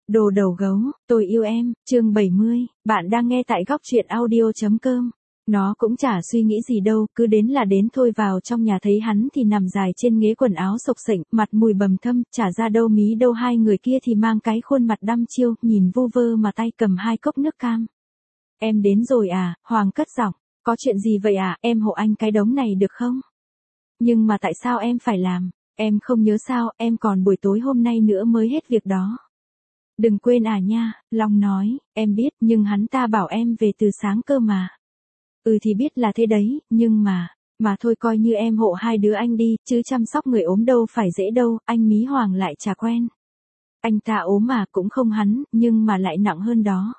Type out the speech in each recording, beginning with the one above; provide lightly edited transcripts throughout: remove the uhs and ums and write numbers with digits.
Đồ đầu gấu, tôi yêu em, chương 70, bạn đang nghe tại góc truyện audio.com. Nó cũng chả suy nghĩ gì đâu, cứ đến là đến thôi. Vào trong nhà thấy hắn thì nằm dài trên ghế quần áo xộc xệch, mặt mùi bầm thâm, chả ra đâu mí đâu. Hai người kia thì mang cái khuôn mặt đăm chiêu, nhìn vu vơ mà tay cầm hai cốc nước cam. Em đến rồi à, Hoàng cất giọng, có chuyện gì vậy à, em hộ anh cái đống này được không? Nhưng mà tại sao em phải làm, em không nhớ sao, em còn buổi tối hôm nay nữa mới hết việc đó. Đừng quên à nha, Long nói, em biết nhưng hắn ta bảo em về từ sáng cơ mà. Thì biết là thế đấy, nhưng mà thôi coi như em hộ hai đứa anh đi, chứ chăm sóc người ốm đâu phải dễ đâu, anh Mí Hoàng lại chả quen. Anh ta ốm mà cũng không hắn, nhưng mà lại nặng hơn đó.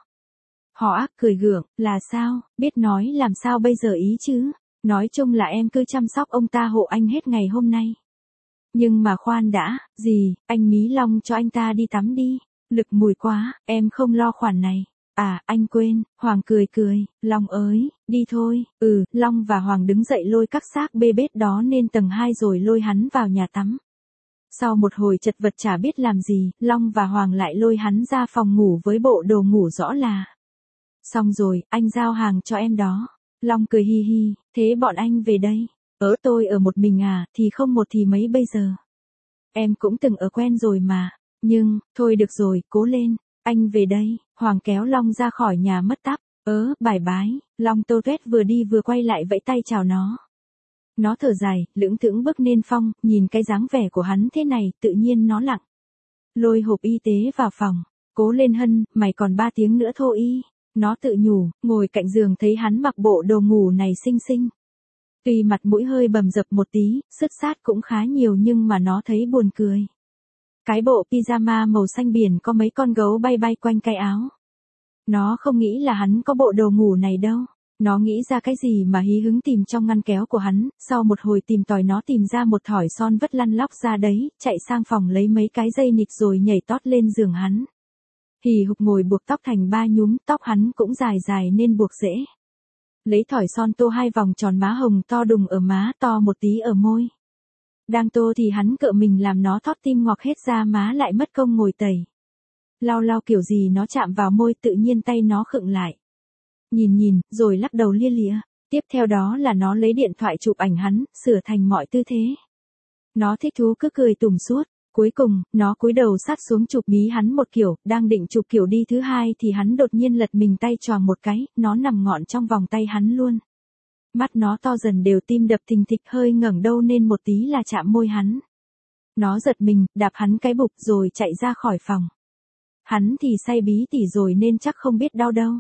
Họ ác cười gượng, là sao, biết nói làm sao bây giờ ý chứ, nói chung là em cứ chăm sóc ông ta hộ anh hết ngày hôm nay. Nhưng mà khoan đã, gì, anh Mí Long cho anh ta đi tắm đi. Lực mùi quá, em không lo khoản này. À, anh quên, Hoàng cười cười, Long ơi, đi thôi. Long và Hoàng đứng dậy lôi các xác bê bết đó lên tầng 2 rồi lôi hắn vào nhà tắm. Sau một hồi chật vật chả biết làm gì, Long và Hoàng lại lôi hắn ra phòng ngủ với bộ đồ ngủ rõ là. Xong rồi, anh giao hàng cho em đó. Long cười hi hi, thế bọn anh về đây. Tôi ở một mình à, thì không một thì mấy bây giờ. Em cũng từng ở quen rồi mà. Nhưng, thôi được rồi, cố lên, anh về đây. Hoàng kéo Long ra khỏi nhà mất tắp. Bye bye. Long tô tuét vừa đi vừa quay lại vẫy tay chào nó. Nó thở dài, lững thững bước lên phòng, nhìn cái dáng vẻ của hắn thế này, tự nhiên nó lặng. Lôi hộp y tế vào phòng. Cố lên Hân, mày còn 3 tiếng nữa thôi y. Nó tự nhủ, ngồi cạnh giường thấy hắn mặc bộ đồ ngủ này xinh xinh. Tuy mặt mũi hơi bầm dập một tí, sứt sát cũng khá nhiều nhưng mà nó thấy buồn cười. Cái bộ pyjama màu xanh biển có mấy con gấu bay bay quanh cái áo. Nó không nghĩ là hắn có bộ đồ ngủ này đâu. Nó nghĩ ra cái gì mà hí hứng tìm trong ngăn kéo của hắn, sau một hồi tìm tòi nó tìm ra một thỏi son vất lăn lóc ra đấy, chạy sang phòng lấy mấy cái dây nịt rồi nhảy tót lên giường hắn. Hì hục ngồi buộc tóc thành 3 nhúm, tóc hắn cũng dài dài nên buộc dễ. Lấy thỏi son tô 2 vòng tròn má hồng to đùng ở má, to một tí ở môi. Đang tô thì hắn cựa mình làm nó thót tim ngọc hết ra má lại mất công ngồi tẩy. Lau lau kiểu gì nó chạm vào môi tự nhiên tay nó khựng lại. Nhìn, rồi lắc đầu lia lịa. Tiếp theo đó là nó lấy điện thoại chụp ảnh hắn, sửa thành mọi tư thế. Nó thích thú cứ cười tủm suốt. Cuối cùng, nó cúi đầu sát xuống chụp mí hắn một kiểu, đang định chụp kiểu đi thứ hai thì hắn đột nhiên lật mình tay choàng một cái, nó nằm ngọn trong vòng tay hắn luôn. Mắt nó to dần đều, tim đập thình thịch, hơi ngẩng đầu nên một tí là chạm môi hắn. Nó giật mình, đạp hắn cái bụp rồi chạy ra khỏi phòng. Hắn thì say bí tỉ rồi nên chắc không biết đau đâu.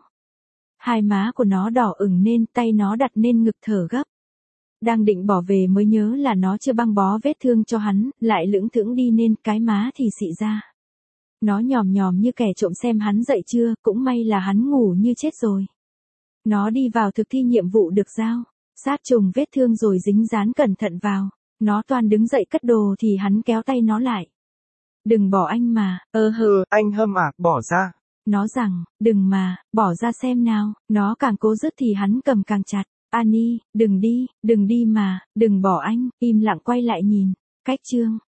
Hai má của nó đỏ ửng nên tay nó đặt lên ngực thở gấp. Đang định bỏ về mới nhớ là nó chưa băng bó vết thương cho hắn, lại lững thững đi nên cái má thì xị ra. Nó nhòm nhòm như kẻ trộm xem hắn dậy chưa, cũng may là hắn ngủ như chết rồi. Nó đi vào thực thi nhiệm vụ được giao, sát trùng vết thương rồi dính dán cẩn thận vào. Nó toan đứng dậy cất đồ thì hắn kéo tay nó lại. Đừng bỏ anh mà, anh Hâm à, bỏ ra. Nó rằng, đừng mà, bỏ ra xem nào. Nó càng cố dứt thì hắn cầm càng chặt. Annie, đừng đi mà, đừng bỏ anh. Im lặng quay lại nhìn. Cách chương